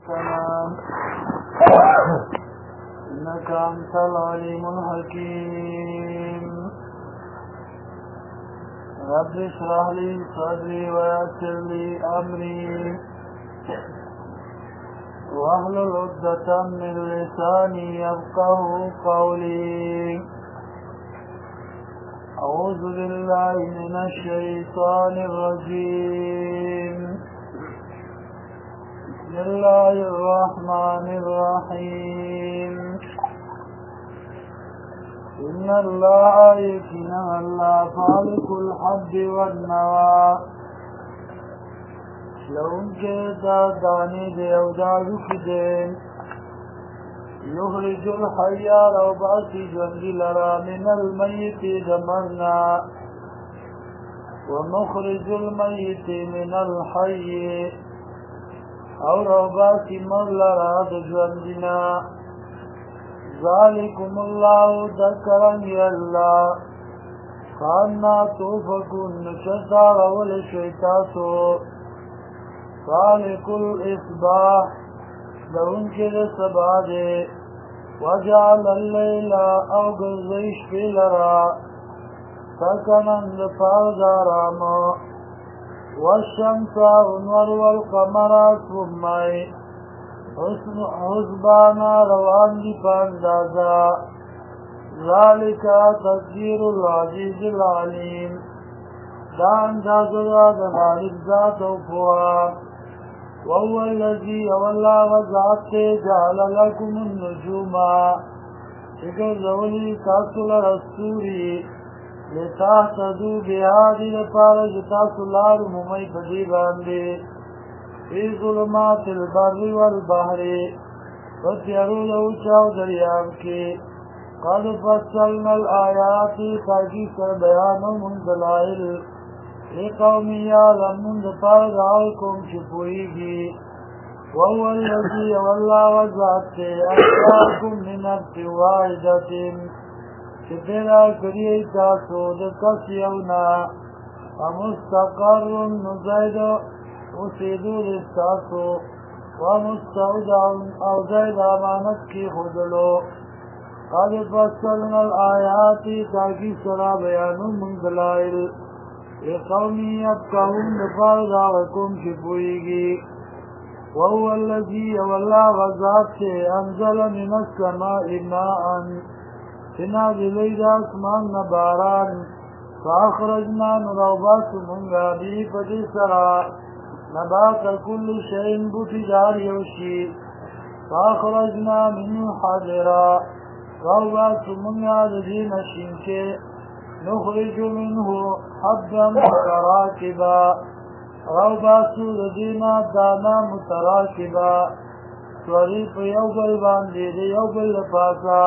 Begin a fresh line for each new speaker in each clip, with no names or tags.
السلام إنك أنت العليم الحكيم رب اشرح لي صدري ويسر لي أمري واحلل عقدة من لساني يفقه قولي أعوذ بالله من الشيطان الرجيم بسم الله الرحمن الرحيم إن الله يكن الله خالق الحب والنوى لون کے دانی دے اودادو کی دین یخرج الحی روباسی جنگی لرا من المیت دمرنا ومخرج المیت من الحی او روباسی مر لرا دجوندنا ذالکم اللہ ذکرنی اللہ خاننا توفکن نشتا غول شیطاسو خالق الاصباح لون کے سبا دے وجعل اللیل او گزیش پی لرا سکنند پاردارام والشمس انور والقمر سمائی حسبانا روان دی پاندازا ذالک تقدیر العزیز العلیم دا اندازا دا غالب ذات و فوا وهو الذي والله وزعت جعل لكم النجوم شكر زولي تاسل رسولي لتحتدوا بهذه لفارج تاسل رمومي فجيبان دي في ظلمات البر والبحر فتيروا له چاو دريابك قد فصلنا الآيات تاكيس بيان من دلائل لقوم يعلمون دفارد عالكم شپوئيگي وهو الذي والله وزعت أخلاقكم من نفس واحدة شپیرا کریئی تاسو دکس یونا ومستقر نزاید اسیدو دستاسو ومستودع او زاید امانت کی خودلو قد فصلنا الآیات تاکی سرا بیانو من دلائل لقومی ابکاهم دفارد آغکم شپوئیگی وهو الذي والله غزات انزل من السماء ماء تنازلی دا اسمان نباران فاخرجنا نروبات منگا بی پدی سرا نبات كل شيء بفدار يوشي فاخرجنا منه حاضرا روبات منگا دین شنکے نخرج منه حبا متراكبا روبات دین دانا متراكبا سوریف یوبل باندی دی یوبل لپاسا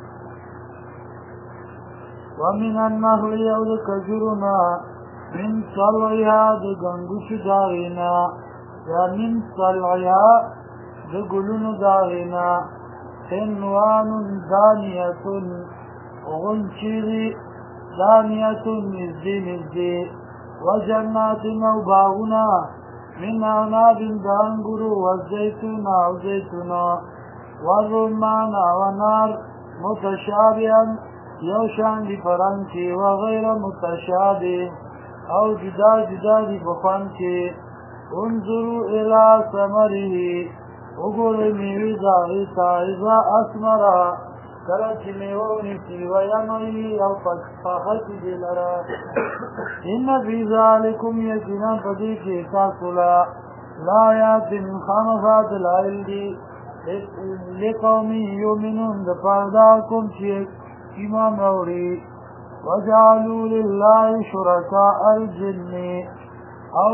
ومن النخل يود كجرنا من صلعها دغنگوش داغینا یا من صلعها دگلون داغینا سنوان دانیت غنچیری دانیت مزدی وجنات نوباغنا من عناب دانگرو والزيتون او زيتون والرمان ونار متشابها یوشان دی پران کی وغیر متشابه او جدا جدا دی بخوان کی انظروا الى ثمره اگل میوی داغی تائزا اسمرا کلچ میوونی تی وینوی او پاخت دی لرا ان فی ذالکم یکنا پدی کی تاسولا لا یات خامفات لائل دی لقومی یومنون دپارداکم چیک ایمان روڑی وجعلوا لله شرکاء الجن او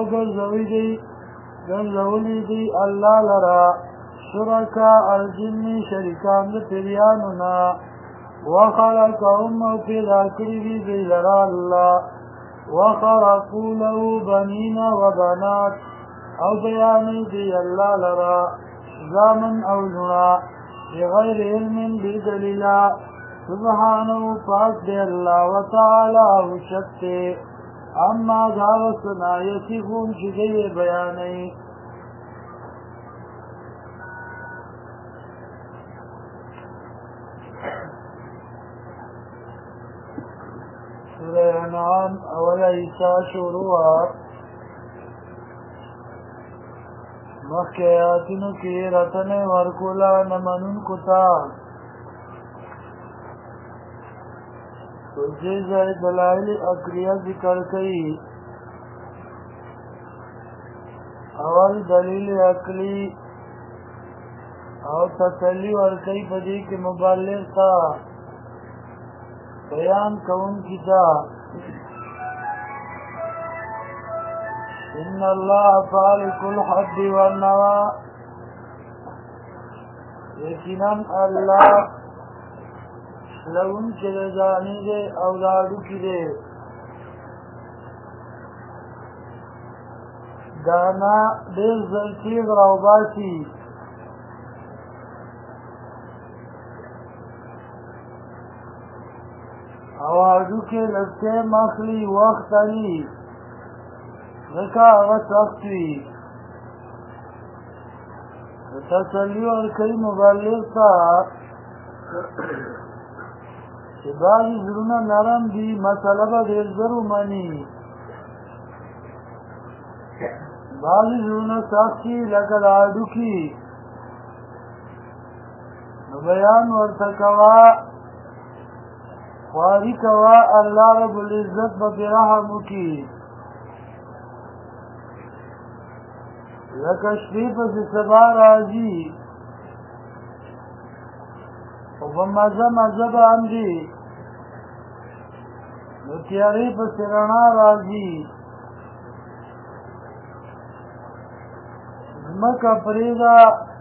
گرزولی دی اللہ لرا شرکاء الجن شرکان دی پیریانونا وخلقهم او پیدا کری دی لرا اللہ وخرقوا له بنین وبنات او بیانی دی اللہ لرا زامن او لنا بغیر علم بدلیلا سبحانه پاک دے اللہ وتعالی وشکتے اما دعوتنا یصفون چگئی بیانی ایسا شروع مخی آیاتنو کی رتن ورکولا نمنون کتا تو جیز دلائل اقلیہ ذکر کئی اول دلیل عقلی اور تسلی ورکی پدی کے مبالغ تا بیان کون کی تا ان اللہ فالق الحب والنوا یقیناً اللہ لون کے رضانی دے اولادو کی دے دانا دیر زلچیز روباسی اوادو کے لگتے مخلی وقت علی ذکا وقت وقتی تسلی اور کئی مبالغ تا کہ بعضی ضرورنا نرم دی مسئلہ با دیر ضرور منی بعضی ضرورنا ساختی لکل آدو کی بیان ورتکوا خواری کوا اللہ رب العزت بپرحمو کی لکشفی پس سبا راضی و بمزہ مذہب آمدی نتیاری پس رنا راضی مکہ پریدا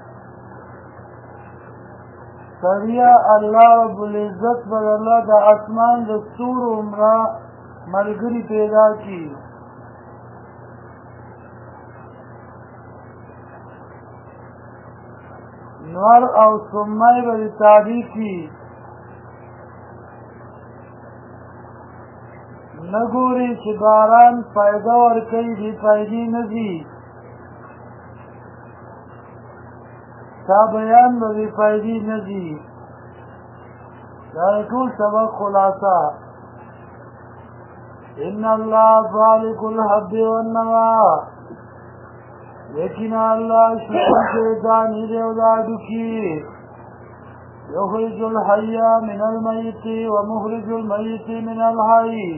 سریا اللہ رب العزت بر اللہ دا اسمان دا سور عمرہ ملگری پیدا کی نور او سمائی بر تاریخی نگوری چی باران فائدہ اور کئی بھی فائدی نزی تا بیان بی فائدی نزی دارکول سبق خلاصہ ان اللہ فالق الحب والنوا لیکن اللہ شکر کے دانی دے اولادو کی یخرج الحی من المیت ومخرج المیت من الحی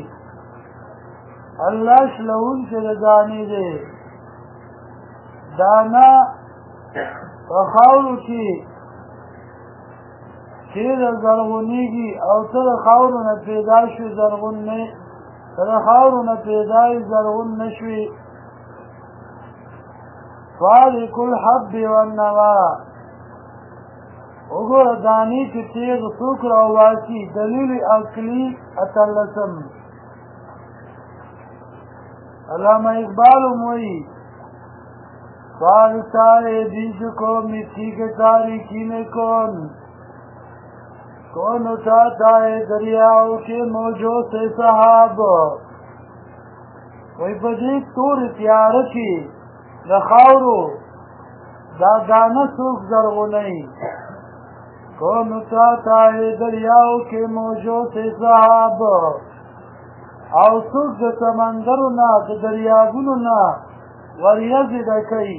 اللہ شلون کے دانی دے دانا وخاورو کی چیر زرغونی کی او تر خاورو نا پیداشو زرغون نے تر خاورو نا پیداش زرغون نشوی فالق الحب والنوا اگر دانی کی تیغ سکر آواسی دلیل عقلی اتلسم علامہ اقبال موئی فارسائے بیج کو مٹی کے تاریکی میں کون اٹھاتا ہے دریاؤں کے موجوں سے صحاب وہی بدیق تور اتیار کی رخاورو دا دانا سوک زرغو نہیں کون اٹھاتا ہے دریاؤں کے موجوں سے صحاب او سوک دا سمندرنا دا دریابوننا وریز دکی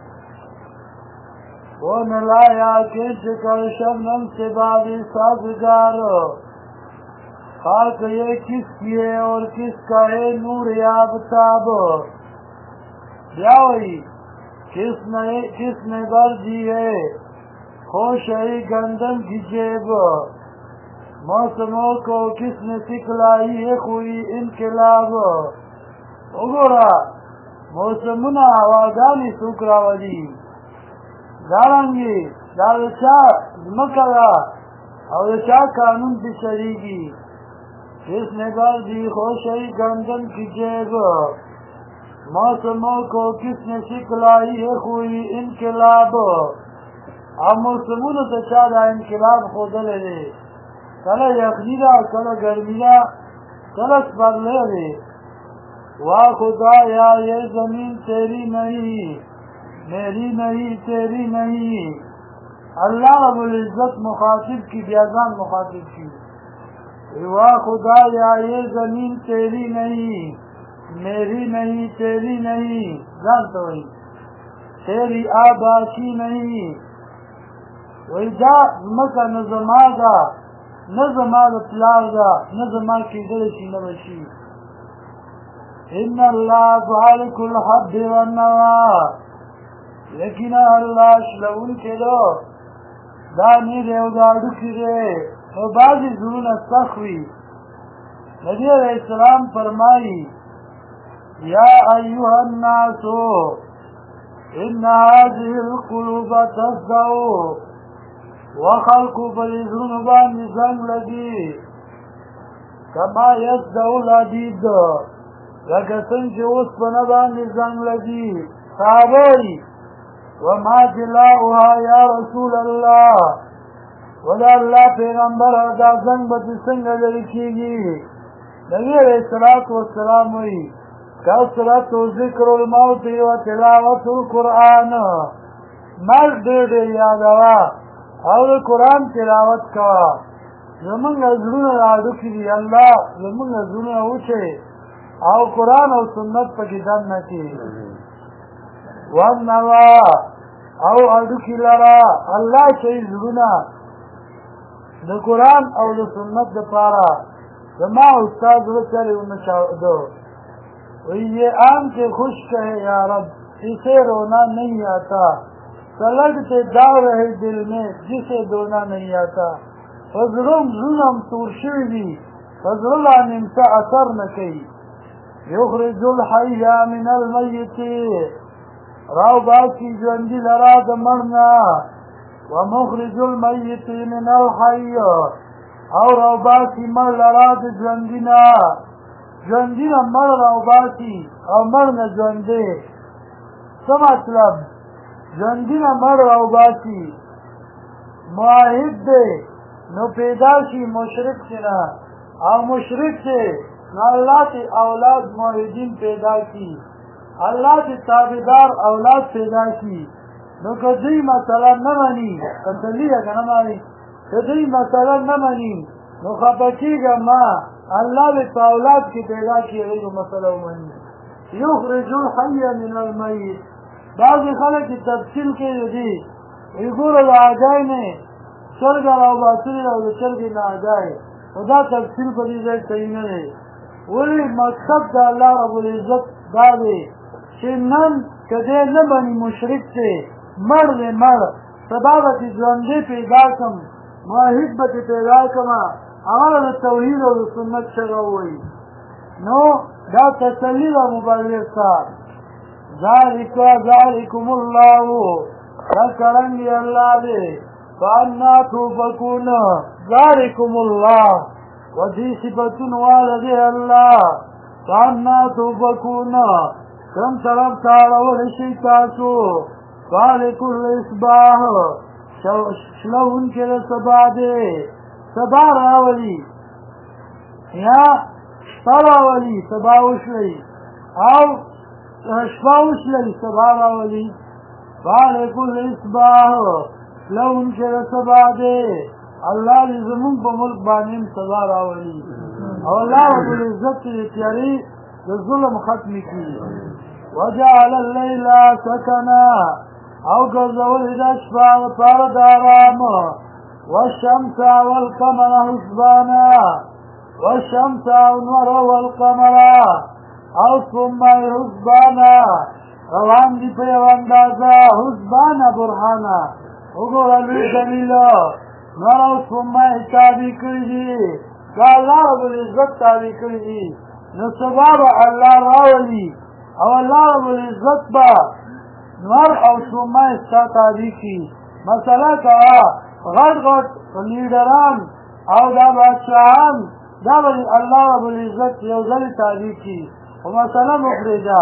کون لایا کہ جکر شبنم سے بابی سازگار خاک یہ کس کی ہے اور کس کا ہے نور یابتاب بیاوئی کس نے بر دی ہے خوشی گندم کی جیب موسموں کو کس نے سکھلائی ہے خوئی انقلاب اگورا موسمنا آوازانی سکرا ولی دارنگی دارچا مکرا اور چا قانون بھی شریگی کس نے بر دی خوشی گندم کی جیب موسموں کو کس نے سکھلائی ہے خوئی انقلاب اب موسمون سے چاہتا انقلاب خود لے لے کلا یخنی دا کلا گرمی دا کلا سپر لے لے واہ خدا یا یہ زمین تیری نہیں میری نہیں تیری نہیں اللہ رب العزت مخاطب کی بیازان مخاطب کی واہ خدا یا یہ زمین تیری نہیں मेरी नहीं तेरी नहीं जानते वही तेरी आबा की नहीं वही जा मका न जमा दा न जमा द प्लार दा न जमा की गलती न बची इन्ना अल्लाह ज़ालिकुल हद वन नवा लेकिन अल्लाह शलउन के दो दानी रे उदाड़ू की रे और बाजी जुलून सख्वी नबी अलैहिस्सलाम फरमाई या अय्युहन नासो इन्ना हाज़िहिल क़ुलूब तस्दउ वखल्क़ु बलिज़ुनुबान जंग लगी कमा यस्दउल हदीद लकसन के उस पनबान जंग लगी साहबई वमा जिलाउहा या रसूल अल्लाह वला अल्लाह पैगंबर अदा जंग बती संग लड़कीगी नबी अलैहिस्सलातु वस्सलाम हुई कसरत ज़िक्रुल मौत व तिलावतुल कुरान मर्द दे यादवा और कुरान तिलावत का जमंग अजरुन आदु की अल्लाह जमंग अजरुन उठे और कुरान और सुन्नत पर किताब न की वन नवा और आदु की लड़ा अल्लाह के जुना द कुरान और द सुन्नत द पारा जमा उस्ताद चले उन दो ये आम के खुश कहे या रब इसे रोना नहीं आता सलगते दाव रहे दिल में जिसे दोना नहीं आता फजलुम जुलम तुरशिदी फजलुल निमसा असर न कई युखरिजुल हय्या मिनल मय्यत राव बाकी जंदी लरा द मरना व मुखरिजुल मय्यत मिनल हय्य और राव बाकी मर लरा द जंदीना जंदीना मर राव बाकी और मर न जंदे मतलब जंदीना मर राव बाकी मुआहिद दे नो पैदाशी मुशरिक से ना और मुशरिक से अल्लाह के औलाद मुआहिदीन पैदा की अल्लाह के ताबेदार औलाद पैदा की नो कदी मसला न मनी तसलिया का न मानी कदी मसला न मनी नो खपकीगा माँ अल्लाह ने औलाद की पैदा की है जो मसला मनी युखरिजुल हय्य मिनल मय्यत बाज़ खलक की तफसील के यदि इगुर आ जाए ने चल गया बातरी और चल के ना आ जाए खुदा तफसील पर जाए सही नहीं वही मकसद का अल्लाह रब्बुल इज्जत दावे शिनन कदे न बनी मुशरिक से मर ले मर सदावती जंदे पैदा कम मुहिब्बत पैदा कमा हमारा तौहीद और सुन्नत चला हुई नो दा तसल्ली व मुबारक सा ज़ालिकुमुल्लाहु करंगे अल्लाह दे फान्ना तुफकुन ज़ालिकुमुल्लाह वदी सिफतुन वालदे अल्लाह फान्ना तुफकुन कम तरफ तारा व शिकासु फालिकुल इसबाह शलउन के सबा दे सबा रावली या सरावली सबा उशली आओ शबाउशली सबा रावली फालिकुल इसबाह शलउन के सबा दे अल्लाह ने ज़मीन पर मुल्क बानीम सबा रावली और अल्लाह रब्बुल इज्जत की प्यारी जुल्म खत्म की वजअल अल-लैला सकना और गज़वल इदशफा पारद आराम والشمس والقمر حسبانا والشمس والنور والقمر او ثم حسبانا روان دی په اندازه حسبانا برهانا وګورئ دلیل نور او ثم تابع کړي دا الله رب العزت تابع کړي نو سبب الله راولي او الله رب العزت با نور او ثم تابع کی مثلا کا غټ غټ لیډران او دا بادشاہان دا به الله رب العزت یو ځل تابع کی او مثلا مخرجا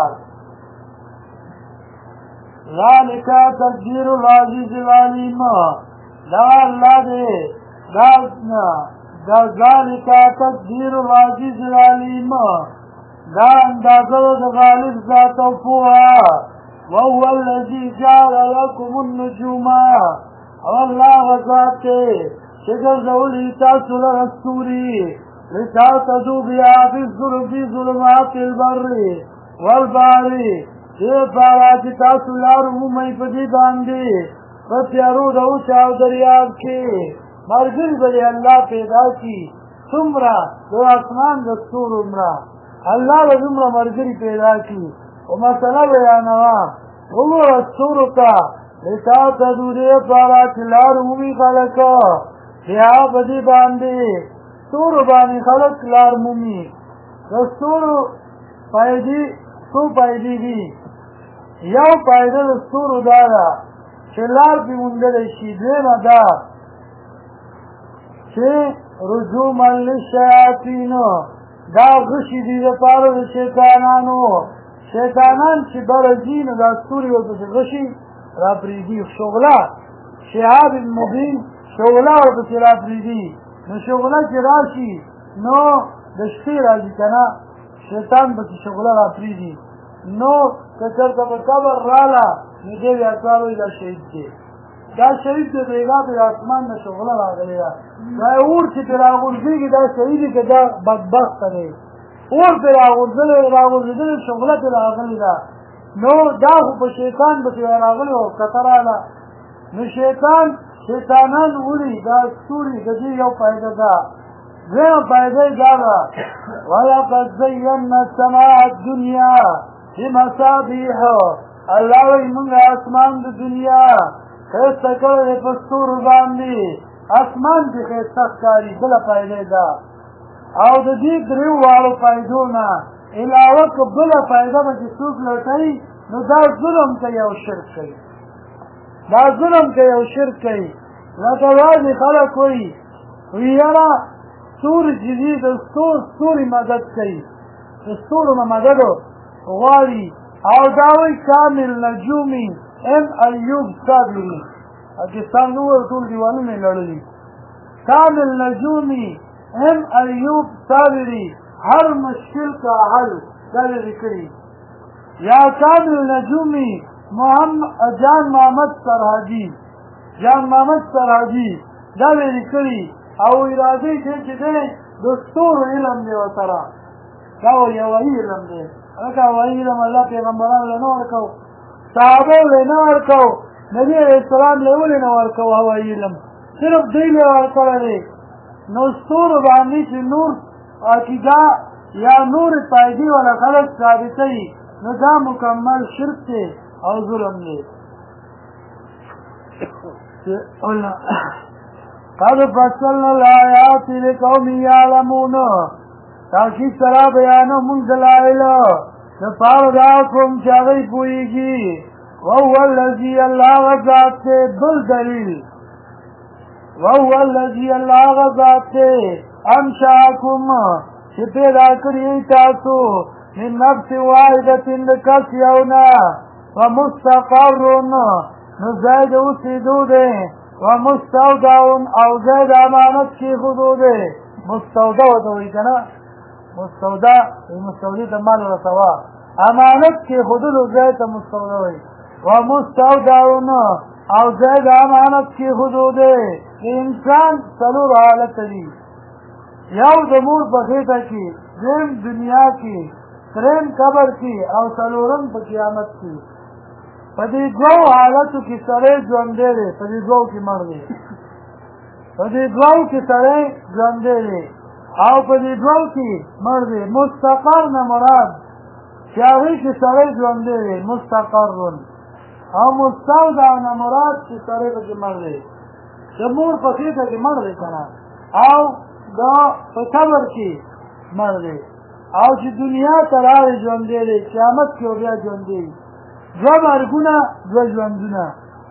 ذالک تقدیر العزیز العلیم دا الله دې دا ذالک تقدیر العزیز العلیم دا اندازه د غالب ذات او پوها وهو الذي جعل لكم النجوم او الله غزات شکر زولی تاسو لرستوری لتعتدوا بها في ظلمات البر والبحر دې پارا چې تاسو لار ومومئ په دې باندې په تیارو د اوښ او دریاب کې ملګري به یې الله پیدا کړي څومره د اسمان د ستورو عمره الله به دومره ملګري پیدا کړي او مسله بیانوه وګوره ستورو ته لتعتدوا دې پارا چې لار ومومي خلک بیا په دې باندې ستورو باندې خلک لار مومي د ستورو فایدې څو فایدې دي یو فایده د ستورو دا ده چې لار پرې موندلی شي دویمه دا چې رجوما للشیاطینو دا غشي دي دپاره د شیطانانو شیطانان چې بره ځي نو دا ستوري ورپسې غشي را پرېږدي شغله شهاب مبین شغله ورپسې را پرېږدي نو شغله چې راشي نو د شپې راځي که نه شیطان پسې شغله را پرېږدي نو که چېرته په قبر راله نو دی بیا کار وایي دا شهید دی دا شهید دی بېګا د اسمان نه شغله راغلی ده دا اور چې پرې راغورځېږي دا شهید دی که دا بدبخته دی اور پرې راغورځېدلې شغله پرې راغلې ده نو دا خو په شیطان پسې راغلی او کته راله نو شیطانان وړي دا ستوري د دې یو فایده ده دویمه فایده یې دا ده ولقد زینا السماء الدنیا بمصابیح الله وایي موږ اسمان د دنیا ښایسته کړی دی په ستورو باندې اسمان چې ښایسته ښکاري بله فایده یې ده او د دې دریو واړو فایدو نه علاوه که بله فایده به چې څوک لټوي نو دا ظلم کوي او شرک کوي دا ظلم کوي او شرک کوي لکه بعضې خلک وایي یاره ستوري چې دي د ستوري مدد کوي د ستورو نه مدد غواړي او دا وایي کامل نجومي ام ایوب صابري پاکستان نو ټول دیوالونه یې لړلي کامل نجومي ام ایوب صابري هر مشکل کا حل دا لرې کړي یا کامل نجومي جان محمد سرحدي دا لرې کړي او اراده یې چې دی د ستورو علم دی ورسره دا یوایي علم دی هغه هوایي علم الله پیغمبرانو له نه ورکو صحابو له نه ورکو نبي علیه السلام له ولې نه ورکو هوایي علم صرف دوی له ورکړی دی نو ستورو باندې چې نور عقیده یا نور فایدې والا خلک ثابتوي نو دا مکمل شرک دی او ظلم دی قد فصلنا الآیات لقوم یعلمون تاکید سره بیانو مونږ دلایل دپاره د هغه قوم چې هغوی پوهېږي وهو الذي الله هغه ذات دی بل دلیل وهو الذي الله هغه ذات دی انشأکم چې پیدا کړي تاسو من نفس واحدة د کس یو نه ومستقر نو ځای د اوسېدو دی ومستودع او ځای د امانت کېښودو دی مستودع ورته وایي که نه مستودع مستودع ته مال رسوه امانت کېښودلو ځای ته مستودع وایي ومستودع او ځای د امانت کېښودو دی د انسان څلور حالت دي یو د مور په خېټه کې دویم دنیا کې درېیم قبر کې او څلورم په قیامت کې په دې دوو حالتو کې سړی ژوندی دی په دې دوو کې مړ دی په دې دوو کې سړی ژوندی دی او په دې دوو کې مړ دی مستقر نه مراد چې هغې کې سړی ژوندی دی مستقرون او مستودع نه مراد چې سړی پکې مړ دی د مور په خېټه کې مړ دی که نه او دا په قبر کې مړ دی او چې دنیا ته راغی ژوندی دی قیامت کې بیا ژوندی دی دوه مرګونه دوه ژوندونه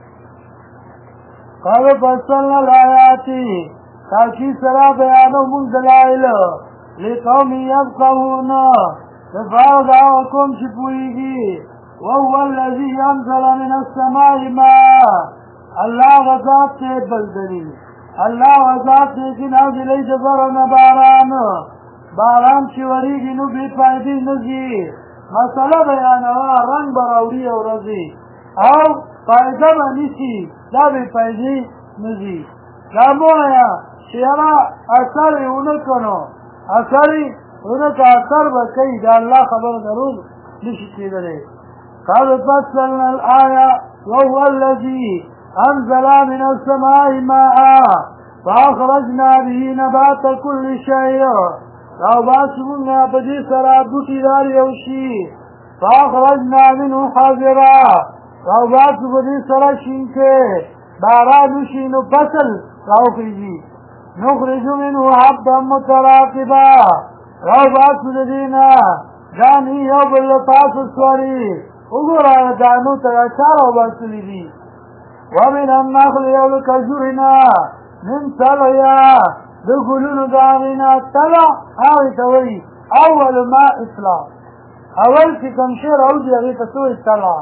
قد فصلنا الآیات تاکید سره بیانو مونږ دلایل لقوم یفقهون دپاره د هغه قوم چې پوهېږي وهو الذي انزل من السماء ماء الله هغه ذات دی بل دلیل الله هغه ذات دی چې نازلوي د بره نه باران چې ورېږي نو بې فایدې نه ځي مسله بیانوه رنګ به راوړي او راځي او فایده به نیسي دا بې فایدې نه ځي دا مه وایه چې یاره اثر یې ونه کړو اثري ورته اثر به کوي د الله خبره دروغ نشي کېدلی. قد فصلنا الآية وهو الذي أنزل من السماء ماء فأخرجنا به نبات كل شيء راوباسمنا بدي سرا بوټي دار یو شي فأخرجنا منه حاضرا راوباسو بدي سرا شینکه باران وشي نو فصل راوخیږي نخرج منه حبا متراقبا راوباسو ددینا دانی یو بل پاس سواری وګوره دانو ته اچار راوباسلی دي ومن النخل والكجرنا من طلعها د ګلونو داغینا طلع هغې ته وایي اول ما اطلاع اول چې کوم شی راوځي هغې ته څه وایي طلع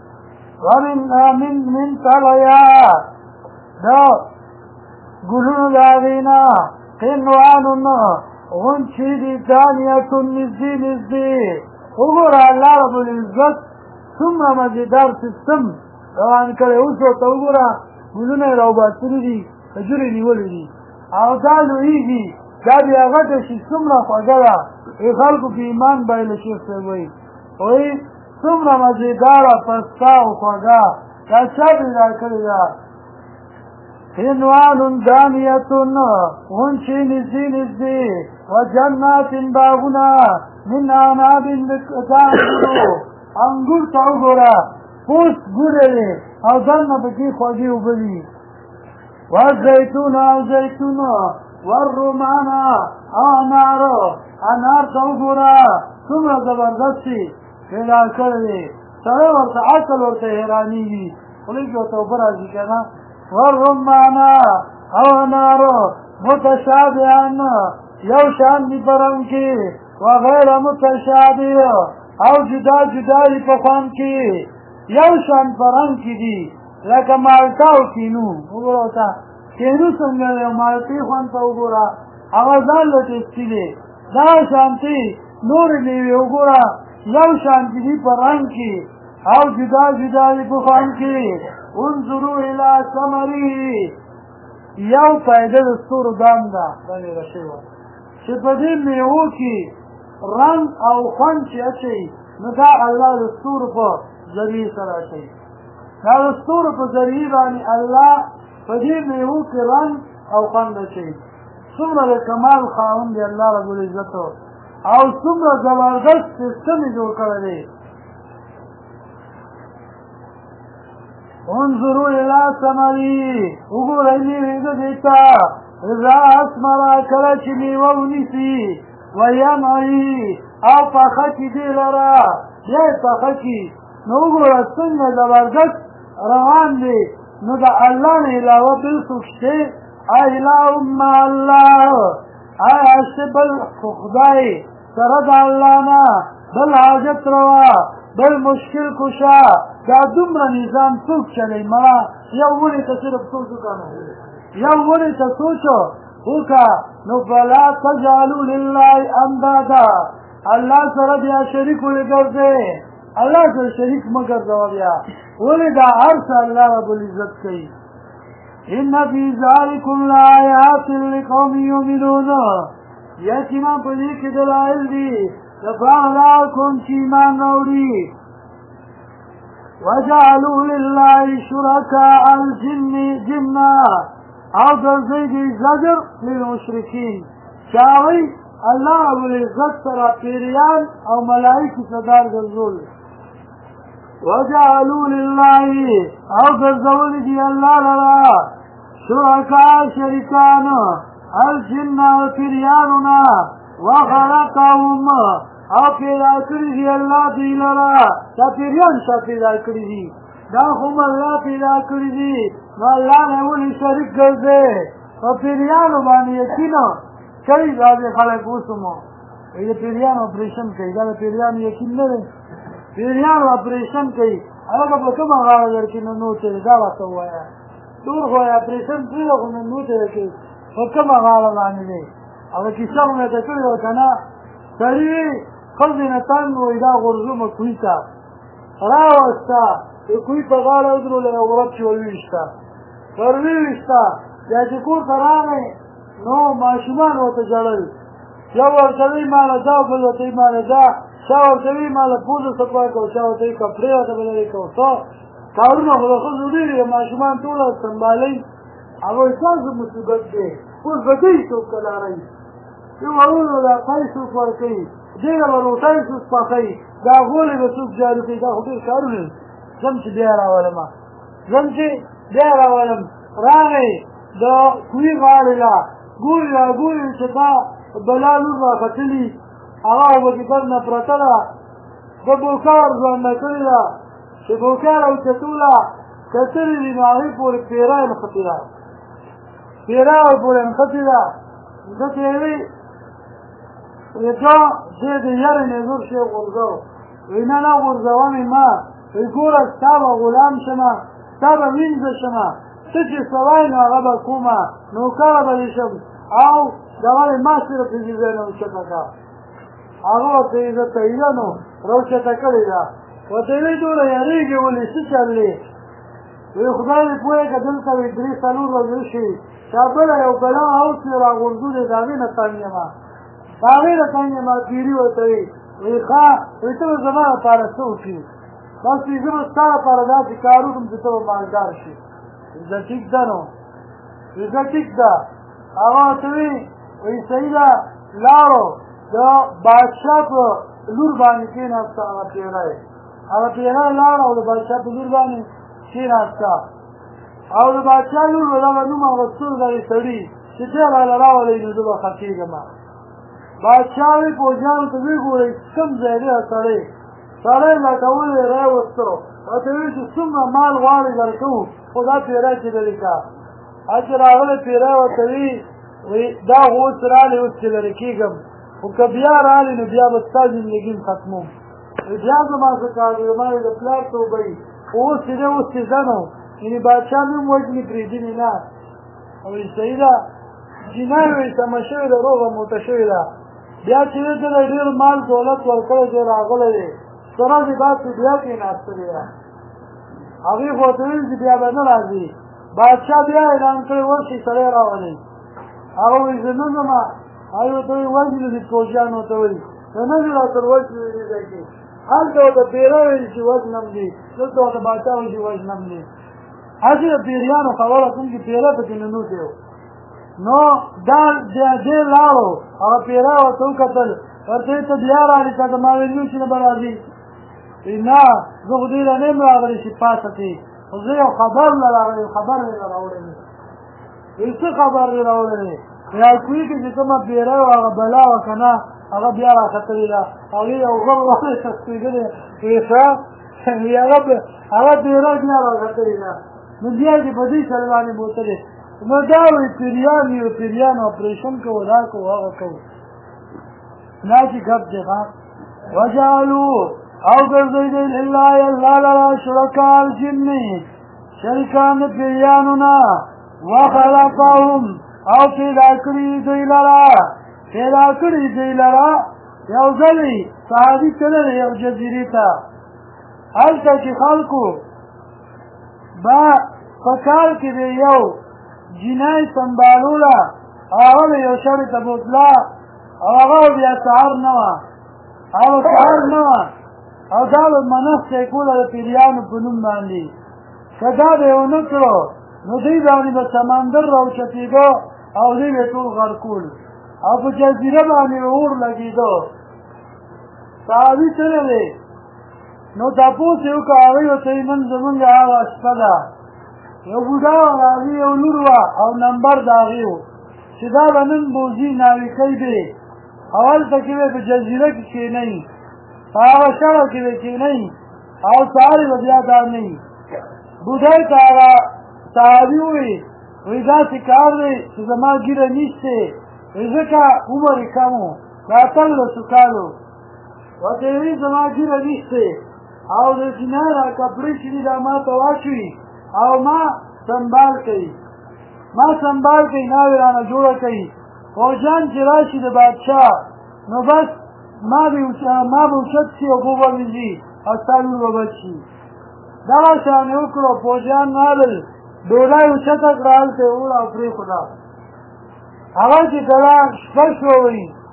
ومن طلعها د ګلونو داغینا قنوان غنچې دي دانیة نږدې نږدې وګوره الله رب العزت څومره مزېدار سیستم روان کړی اوس ورته وګوره ګلونه یې راوباسلي دي کجورې نیولې دي او دا لویږي دا بیا غټه شي څومره خوږه ده خلکو کې ایمان بایله شیخ صاحب وایي وایي څومره مزېداره پسته او خوږه دا چا پیدا کړې ده قنوان دانیة غنچې نږدې نږدې وجنات باغونه من عناب دانګرو انګور ته وګوره پوست ګوره دی او دننه پکې خوږې اوبه دي والزیتون او زیتون والرمان او انار ته وګوره څومره زبردست دي پیدا کړی دی سړی ورته عقل ورته حیرانېږي خو لږ ورته اوبه راځي که نه والرمان او انار متشابهان یو شان دي په رنګ کې وغیر متشابه او جدا جدا دي په خوند کې یو شان په رنګ کې دي لکه مالټه او کینو وګوره ورته کینو څنګه دی او مالټې خوند ته وګوره هغه ځان له ټیسټي دی دا شانتي نورې میوې وګوره یو شانتي دي په رنګ کې او جدا جدا دي په خوند کې انظروا الى ثمره یو فایده د ستورو دام ده دا ویله شوې وه چې په دې میوو کې رنګ او خوند چې اچوي نو دا الله د ستورو په ذریعې سره اچوي دا د ستورو په ذریعې باندې الله په دې میوو کې رنګ او خوند اچوي څومره د کمال خاوند دی الله رب العزت او څومره زبردست سیستم یې جوړ کړی دی انظروا الى ثمره وګورئ میوې د دې ته اذا اثمر کله چې میوه ونیسي وینعي او پخه کړي دې لره بیا یې پخه کړي نو وګوره څنګه زبردست روان دی نو د الله نه علاوه بل څوک شته اله مع الله آیا شته بل خدای سره د الله نه بل حاجت روا بل مشکل کشا دا دومره نظام څوک چلی مړه یو ونې ته صرف سوچ وکړه یو ونې ته سوچ وکړه نو فلا تجعلوا لله اندادا الله سره بیا شریک وګرځئ الله سره شریک مه ګرځوه بیا ولې دا هر څه الله رب العزت کوي ان فی ذلکم لآیات لقوم یؤمنون یقینا په دې کې دلایل دي لپاره کوم چې ایمان راوړي وجعلوا لله شركاء الجن جنا او ګرځي زجر للمشرکین چاوي الله رب العزت سره پیریان او ملائکه صدار ګرځول وجعلوا لله او ګرځول دي الله لرا شركاء شریکان الجن وپیریاننا وخلقهم او پیدا کړی دی الله دی لرا دا پیریان شا پیدا کړی دی دا هم الله پیدا کړی دی نو الله نه ولې شریک ګرځي په پیریانو باندې یقینا کوي دا خلک وسمو دې پیریانو اپریشن کوي دا پیریانو یقین نه دی پیریانو اپریشن کوي هغه په کومه غاړه درکې نو ته دا وته وایا ټول خو اپریشن کړو نو ته کې په کومه غاړه باندې دی او کیسه مې ته کړو کنه سړی خلدینه تنگ وی دا غرزومه کوی تا راوستا کوی په غاړه ودرول او ورځ ولويشتا ورلويشتا یا چې کور ته راغی نو ماشومان ورته جړل یو ورته وایي ماله دا او بل ورته وایي ماله دا، چا ورته وایي ماله پوزه صفا کوه، چا ورته وایي کپړې راته به لرې کوه. څه کارونه خو د ښځو ډېر دي، ماشومان ټوله سنبالئ. هغوی ستاسو مصیبت دی، اوس به دوی څوک کلاروي. یو وړولو دا پای څوک ورکوي، دې له به روټۍ څوک پخوي، دا غولې به څوک جارو کوي. دا خو ډېر کارونه دي. ځم چې بیا راولمه، راغی د کوهي غاړې له ګوري چې دا بلا لور راختلي، هغه اوبهکیفر نه پرته ده، د بوکار ځوانه کړې ده چې بوکار اوچتوله کتلې دي نو هغې پورې پیره یې نښتې ده، پیره یې پورې نښتې ده. ځکه یې وي دا دې د یارې نه زور شی غورځو، وایي نه نه غورځومې ما، وایي ګوره ستا به غلام شمه، ستا به وینځه شمه، څه چې سوای نو هغه به کومه، نوکره به دې شم او دغه ما صرف اجازه نه اوچته کړه. هغه ورته یې تاییده نو راوچته کړې ده. ورته یې وایي دومره یارېږې ولې څه چل دی؟ وایي خدای دې پوهېږه دلته وایي 3-4 ورځې وشي چا بله یو بلا اوسې راغورځولې د هغې نه تنګ یمه، د هغې نه تنګ یمه. پیري ورته وایي وایي ښه، وایي ته به زما لپاره څه وکړي؟ بس وایي زه به ستا لپاره داسې کار وکړم چې ته به مالدار شي. زه ټیک ده نو، زه ټیک ده. هغه ورته وایي وایي صحیح ده. لاړو د بادشاه په لور باندې کېناسته، هغه پیری لاړه او د بادشاه په لور باندې کېناسته، او د بادشاه لور به دغه نوم اغوستلو دغې سړي چې دی راله راولئ نو زه به خفېږم. بادشاه وایي پوځیانو ته ویې ګورئ کوم ځای دی سړی لټولې راوسته، ورته وایي چې څومره مال غواړې درکوو، خو دا پیری چې لرې کړه. هغه چې راغلی پیری ورته وایي دا خو اوس رالې اوس چې لرې کېږم، خو که بیا رالې نو بیا به ستا زندګي م ختموم. بیا زما څه کار دی، ما د پلار توبه وي، خو اوس چې دی اوس چې زه نو یعنې بادشاه مې هم وژني پرېږدي نه. وایي صحیح ده. جینۍ وایي سمه شوې ده، روغه موټه شوې ده. بیا چې دی ته ډېر مال دولت ورکړی دی، راغلی دی سره دې بعد چې بیا کېناستلې ده. هغې خو ورته ویل چې بیا به نه راځي. بادشاه بیا اعلان کړی ورشئ سړی راولئ. هغه وایي زه نه ځمه. هغې ورته وایي وژنې دي پوځیان ورته وایي که نه دي راته وژنې دې ځای کې، هلته ورته پیره ویل چې وژنم دي، دلته ورته بادشاه وایي چې وژنم دي. هسې د پیریانو خبره کوم چې پیره پکې ننوتی و. نو دا دې لاړو، هغه پیره ورته وکتل، ورته وایي ته بیا رالې تا ته ما ویلي چې نه به راځي. نه زه خو دې له نه یم راغلی چې پاڅه کړې، خو زه یو خبر له راغلی، خبر مې له راوړی دی. وایي څه خبر دې راوړی دی؟ وایي کوهي کې چې کومه پیره وه هغه بلا وه که نه، هغه بیا راختلې ده. هغې یو غر واخېستېدلی، وایي ښه، وایي هغه پیره بیا راختلې ده. نو بیا چې په دې سره باندې بوتلې، نو دا وایي پیریان یو پیریان اپریشن کوو دا کوو هغه کوو. دا چې ګپ دی ښه. وجعلو او ګرځېدل الله لره شرکا الجن، شریکان د پیریانو نه، وخلقهم او پیدا کړي دوی لره یو ځلې صحابي تللی یو جزیرې ته، هلته چې خلکو به په کال کې د یو جینۍ سنبالوله، هغه به یو شړې ته بوتله، او هغه بیا سهار نه وه او دا به منښت یې کوله د پیریانو په نوم باندې. که دا به یې ونه کړو نو دوی باندې به سمندر راوچتېده او دوی به ټول غرقول او په جزیره باندې به اور لګېده. صحابي تللی دی، نو تپوس یې وکړه، هغوی ورته وایي نن زمونږ هغه شپه ده. یو بوډا و، د هغې یو لور وه او نمبر د هغې و چې دا به نن بوځي ناویکی دی او هلته کې به په جزیره کې کښېنئ، په هغه شړه کې به کښېنئ او سهار به بیا دا نه وي. بوډۍ ته هغه صحابي ووایي وایي داسې کار دی چې زما ږیره نیستی، وایي ځکه عمر یې کم و، د 18 کالو. ورته یې وایي زما ږیره نیستی او د چینه دا کپړې چې دي دا ما ته واچوي او ما سنبال کوي، ناوې رانه جوړه کوي. فوجیان چې راشي د بادشاه نو بس ما به اوچت شي او اوبه به وځي او ستا لور به بچ شي. دغه شان یې وکړو. فوجیان رالل، ډوډۍ اوچته کړه، هلته یې وړه او پرېښوده. هغه چې کله شپه شوه وایي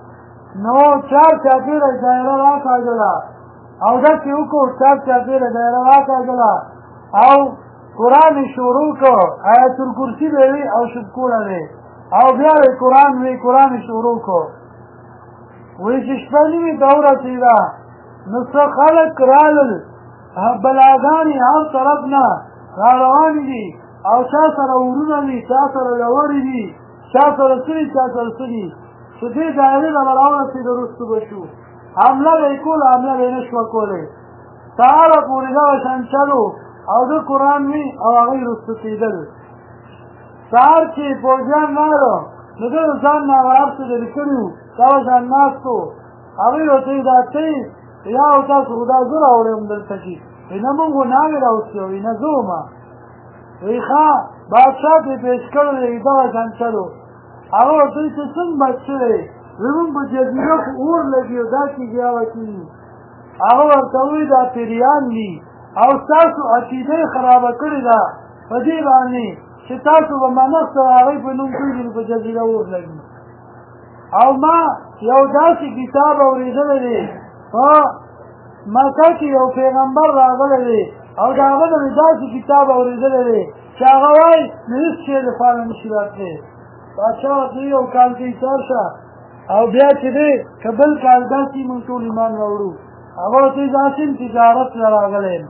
نو چار چاپیره دایره راکاږله او داسې وکړو چار چاپیره دایره راکاږله او قرآن شروع کړو آیت الکرسي به وي او شبکوړه وي او بیا وی قرآن وی قرآن شروع کړو وی چې شپه نیمې ته ورسېده نو څه خلک رالل بلاګانې هر طرف نه راروانې دي او چا سره ورونه دي چا سره لوړې دي چا سره څه دي چا سره څه دي چې دې دایرې ته به راورسېده وروستو به شو حمله به یې کوله حمله به یې نه شوه کولی سهاره پورې دغه شان چلو او د قرآن وي او هغوی رسته کېدل سهار چې پوځیان راغلو نو ده د ځان نه هغه هر څه لرې کړي وو دغه شان ناست وو هغوی ورته وي دا ته یا او تاسو خو دا زه راوړی وم دلته کې وایي نه مونږ ناوې راوستې وایي نه زه ومه وایي ښه بادشاه ته یې پېش کړی دی دغه شان چلو هغه ورته وایي ته څنګه بچ شوی وایي مونږ په جزیره خو اور لګي دا کېږي هغه کېږي هغه ورته وایي دا پیریان دي او ستاسو عقیده یې خرابه کړې ده په دې باندې چې تاسو به منښت د هغوی په نوم پرېږدي په جزیره اور لګي او ما یو داسې کتاب اورېدلی دی په مکه کې یو پیغمبر راغلی دی او د هغه نه مې داسې کتاب اورېدلی دی چې هغه وایي نو هېڅ شی دپاره نه شي راتلی بادشاه ورته یو کال کې ایثار شه او بیا چې دی که بل کال داسې موږ ټول ایمان راوړو هغه ورته وایي داسې تجارت ته راغلی یم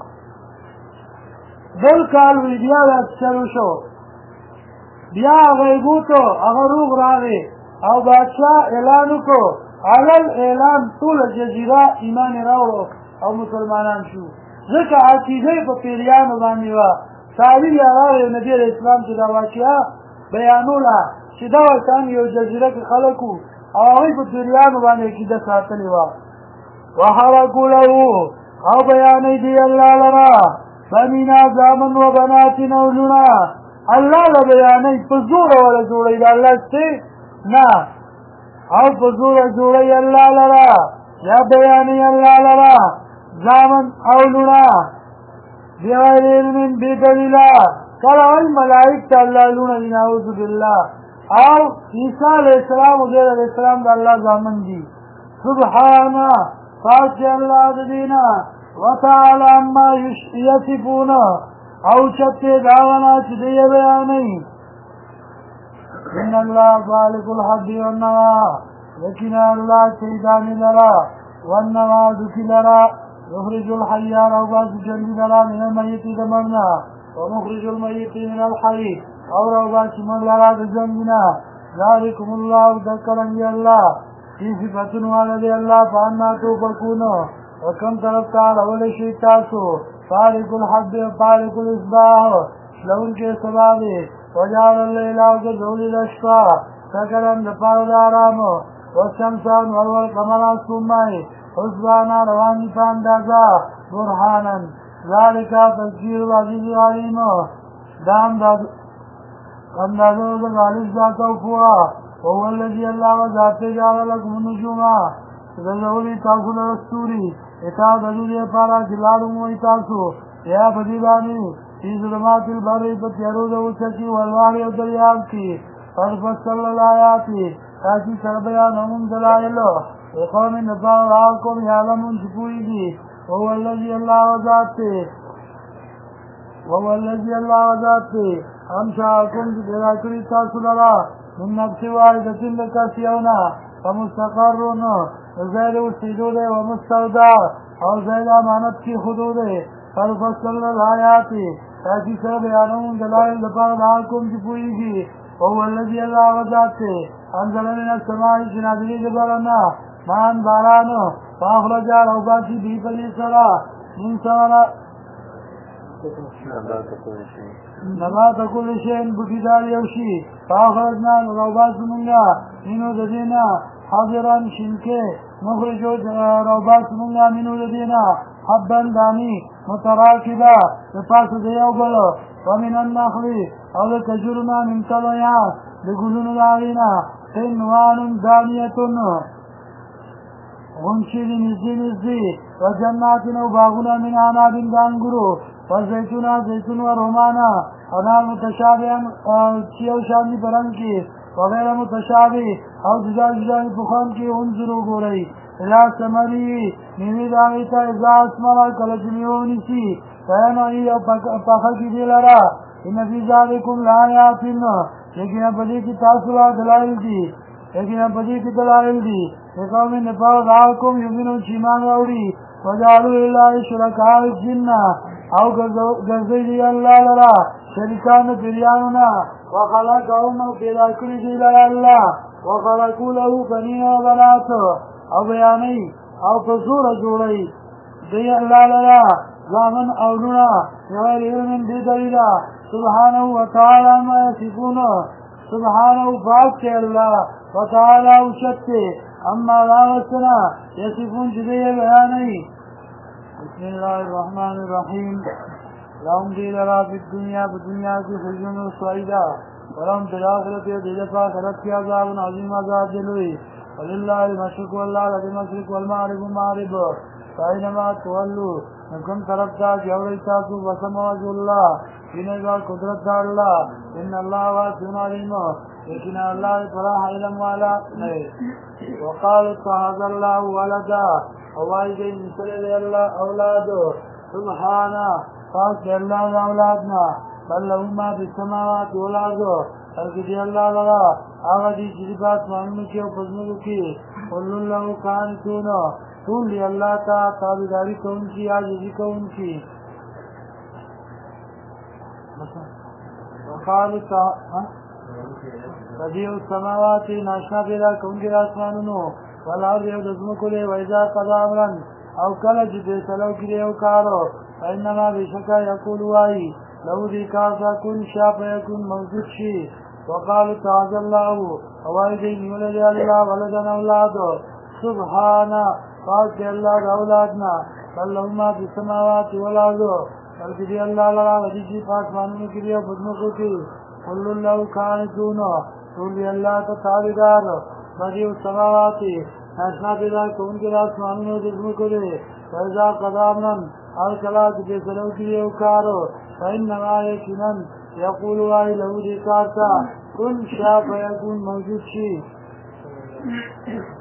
بل کال وی بیا دا شروع شو بیا هغه یې بوتو هغه روغ راغی او بادشاه اعلان وکړو علل اعلان ټوله جزیره ایمان یې راوړو او مسلمانان شو ځکه عقیده یې په پیریانو باندې وه تعبیر یې راغی نبي علیه اسلام چې دا واقعه بیانوله چې دغه شان یو جزیره کې خلک وو او هغوی په پیریانو باندې عقیده ساتلې وه وحرکوا له او بیانوي دي الله لره بنینا زامن و بناتین اولونا الله له بیانوي په زوره وله جوړوي د الله څه نه او په زوره جوړوي الله لره یا بیانوي الله لره زامن اولونا بغیر علم بدلیله کله وایي ملائک ته الله لونه دي نعوذ بالله او عیسی علیه السلام عزیر علیه السلام د الله زامن دي سبحانه پاک الله د دینا وتعالى عما يصفون او چته داونا چې دی بیانوي ان الله خالق الحب والنوى لكن الله سيدان لرا والنوى ذكي لرا يخرج الحي روبات جنب لرا من الميت دمرنا ومخرج الميت من الحي او روبات من لرا جنبنا ذلكم الله ذكرا الله في صفة والد الله فانا توفقون وكم طرفتا لول شي تاسو فارق الحب فارق الاصباح لون کے سبابه وجعل الليل وجعل الاشقى سكنا لپاره د آرام والشمسان والقمر سمای حسبانا روان دي پاندازا برهانا ذلك تذكير العزيز العليم دام اندازو د غالب ذات او فوا وهو الذي الله وذات جعل لكم النجوم ذلولي تاسو له ستوري اتا دلوی پارا جلالو موی تاسو یا بدیبانی فی ظلمات البر پتیارو دو چکی والواری و دریاب کی فرفصل الآیاتی تاکی سربیان امم دلائلو اقوم نظار العالکم یعلمون چپوئی دی وهو الذي الله وذاته انشاءکم پیدا کری تاسو لرا من نفس واحدة لکاسیونا فمستقرون زید وسیدو دے ومستودع او زید امانت کی حدود ہے فرفصل الحیاتی تاکی سر بیانون دلائل لپار دعاکم چپوئی گی وهو الذي اللہ وذاته انزل من السماء جنادلی دبرنا مان بارانو فاخرجا روباتی بھی پلی سرا من سوالا نبات کل شین بکیدار یوشی فاخرجنا روبات منگا منو ددینا حاضران شنکے مخرجو روبات منگا منو ددینا حبا دانی متراکبا لپاس دیو بلو ومن النخلی او لکجرنا من تلویات لگلون دارینا سنوان دانیتون غنشید نزدی و جناتنا و باغنا من عناب دانگرو و زیتونا زیتون و رومانا انار متشابهن چیو شانی برنگ کی وغیر متشابه او جدا جدا پخوان کی انظرو گو رئی الى سمری نیوی داغیتا ازا اسمالا کلچمیونی سی فینعی او پخکی دی لرا ان فی ذالکم لآیاتن لیکن بدی کی تاثرہ دلائل دی لیکن بدی کی دلائل دی قوم نپاو دعاکم یمینو چیمان راوڑی وجعلوا لله شرکاء الجن او گرزی دی اللہ لرا شرکان پریانونا وخلقهم او پیدا کری دی لرا اللہ وخلقوا له بنین و بنات او بیانی او پسور جوڑی دی اللہ لرا زامن اولونا غیر علم دی دلیلا سبحانه وتعالی ما یصفون سبحانه پاک کے اللہ وتعالی اوشتے اما راوستنا یصفون جدی بیانی بسم اللہ الرحمن الرحیم لهم دی لرا فی الدنیا بدنیا کی خزن و سعیدہ ولهم فی الآخرت دیدفا خلق کی عذاب عظیم عذاب دلوی وللہ المشرق واللہ لدی مشرق والمعرب معرب فإنما تولو نکن طرف تا جوڑی تاسو وسم وجه اللہ بینگا قدرت دا اللہ ان اللہ واسع علیم لیکن اللہ فراح علم والا نہیں وقال اتخذ اللہ ولدا ہوائی گئی مثل دے اللہ اولادو سبحانہ پاک دے اللہ دا اولادنا بل لہو ما فی السماوات اولادو بلکہ دی اللہ لگا آغا دی چیزی بات ماننو کی و پزنو کی قل اللہ کانتونو طول لی اللہ تا تابداری کون کی آجزی کون کی وقالو بدیع السماوات ناشنا پیدا کون کی آسمانونو والارض یو دزمکو لے ویزا قضا امرن او کلج بیسلو کی لے او کارو فإنما بشکا یقولو آئی لو دی کارسا کن شاپ یکن موجود شی وقالو تعاذ اللہ ہوائی دی نیولے دی اللہ ولدن اولادو سبحانا پاک دی اللہ دا اولادنا بل لہو ما فی السماوات والارضو بلکہ دی اللہ لگا ودی جی پاک ماننے کے لیے بدنکو کی قل اللہ کانتونو تولی اللہ کا تابدار بدیع السماواتی ناشنا پیدا کون کے راس ماننے دزمو کرے فیضا قدامنن ہر کلاک بیسلو کی لیے اکارو فإنما یکنن یقولو آئی لہو دی کارتا کن شاپ یکون موجود شی